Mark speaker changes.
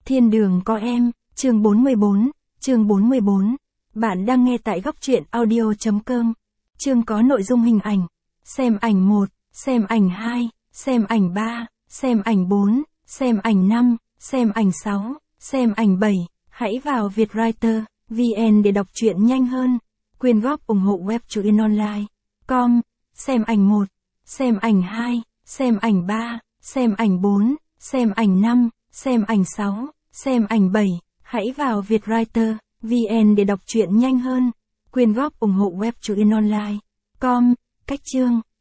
Speaker 1: Thiên đường có em, chương 44. Bạn đang nghe tại góc truyện audio.com. Chương có nội dung hình ảnh. Xem ảnh 1, xem ảnh 2, xem ảnh 3, xem ảnh 4, xem ảnh 5, xem ảnh 6, xem ảnh 7. Hãy vào Vietwriter VN để đọc truyện nhanh hơn. Quyên góp ủng hộ web truyện online.com. Xem ảnh 1, xem ảnh 2, xem ảnh 3, xem ảnh 4, xem ảnh 5, xem ảnh 6, xem ảnh 7. Hãy vào Vietwriter VN để đọc truyện nhanh hơn. Quyên góp ủng hộ web truyện online.com. Cách chương.